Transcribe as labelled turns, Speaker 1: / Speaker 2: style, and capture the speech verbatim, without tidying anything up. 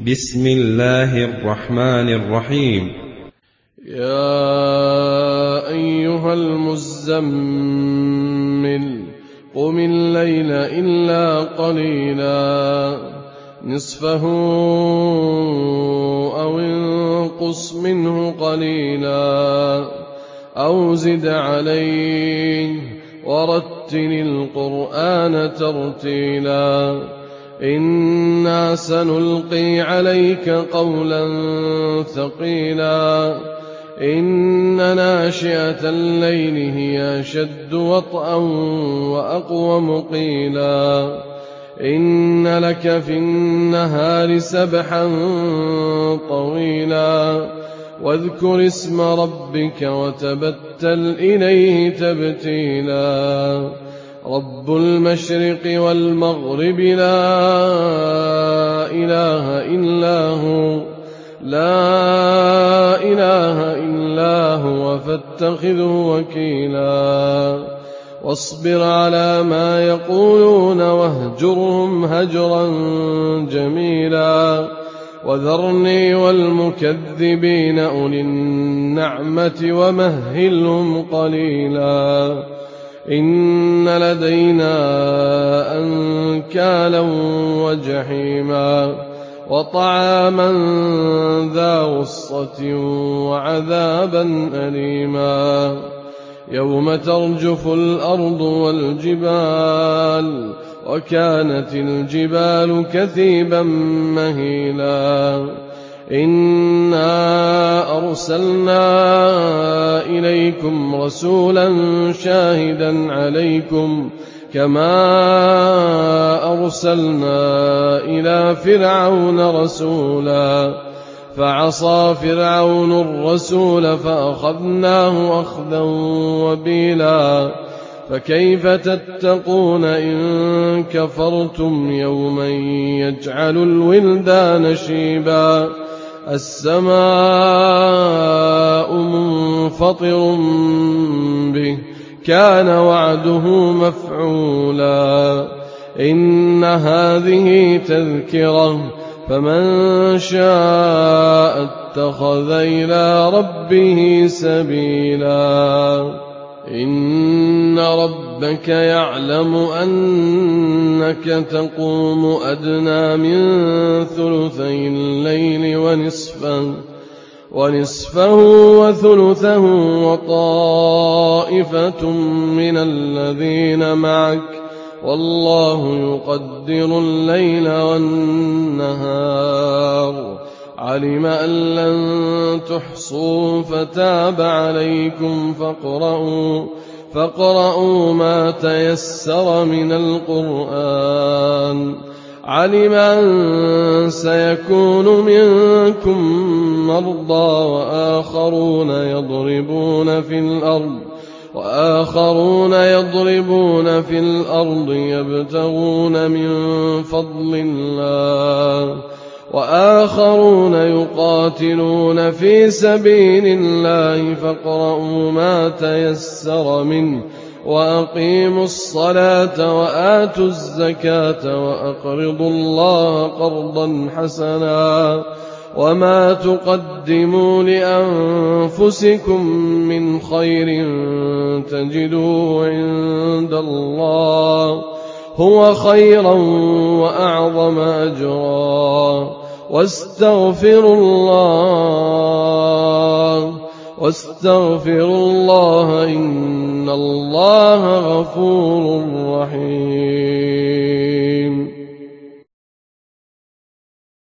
Speaker 1: بسم الله الرحمن الرحيم.
Speaker 2: يا أيها المزمل قم الليل إلا قليلا نصفه أو انقص منه قليلا أو زد عليه ورتل القرآن ترتيلا إنا سنلقي عليك قولا ثقيلا إن ناشئة الليل هي أشد وطئا وأقوم قيلا إن لك في النهار سبحا طويلا واذكر اسم ربك وتبتل إليه تبتيلا رب المشرق والمغرب لا إله إلا هو لا إله إلا هو فاتخذه وكيلا واصبر على ما يقولون واهجرهم هجرا جميلا وذرني والمكذبين أولي النعمة ومهلهم قليلا إن لدينا أنكالا وجحيما وطعاما ذا غصة وعذابا أليما يوم ترجف الأرض والجبال وكانت الجبال كثيبا مهيلا إنا أرسلنا إليكم رسولا شاهدا عليكم كما أرسلنا إلى فرعون رسولا فعصى فرعون الرسول فأخذناه أخذا وبيلا فكيف تتقون إن كفرتم يوما يجعل الولدان شيبا السماء منفطر به كان وعده مفعولا إن هذه تذكرة فمن شاء اتخذ إلى ربه سبيلا إن ربك يعلم أنك تقوم أدنى من ثلثي الليل ونصفه ونصفه وثلثه وطائفة من الذين معك والله يقدر الليل والنهار علم أن لن تحصوا فتاب عليكم فاقرؤوا فاقرؤوا ما تيسر من القرآن علم أن سيكون منكم مرضى وآخرون يضربون في الأرض وآخرون يضربون في الأرض يبتغون من فضل الله وآخرون يقاتلون في سبيل الله فاقرؤوا ما تيسر منه وأقيموا الصلاة وآتوا الزكاة وأقرضوا الله قرضا حسنا وما تقدموا لأنفسكم من خير تجدوه عند الله هو خيرا وأعظم أجرا واستغفروا الله واستغفروا الله إن الله غفور رحيم.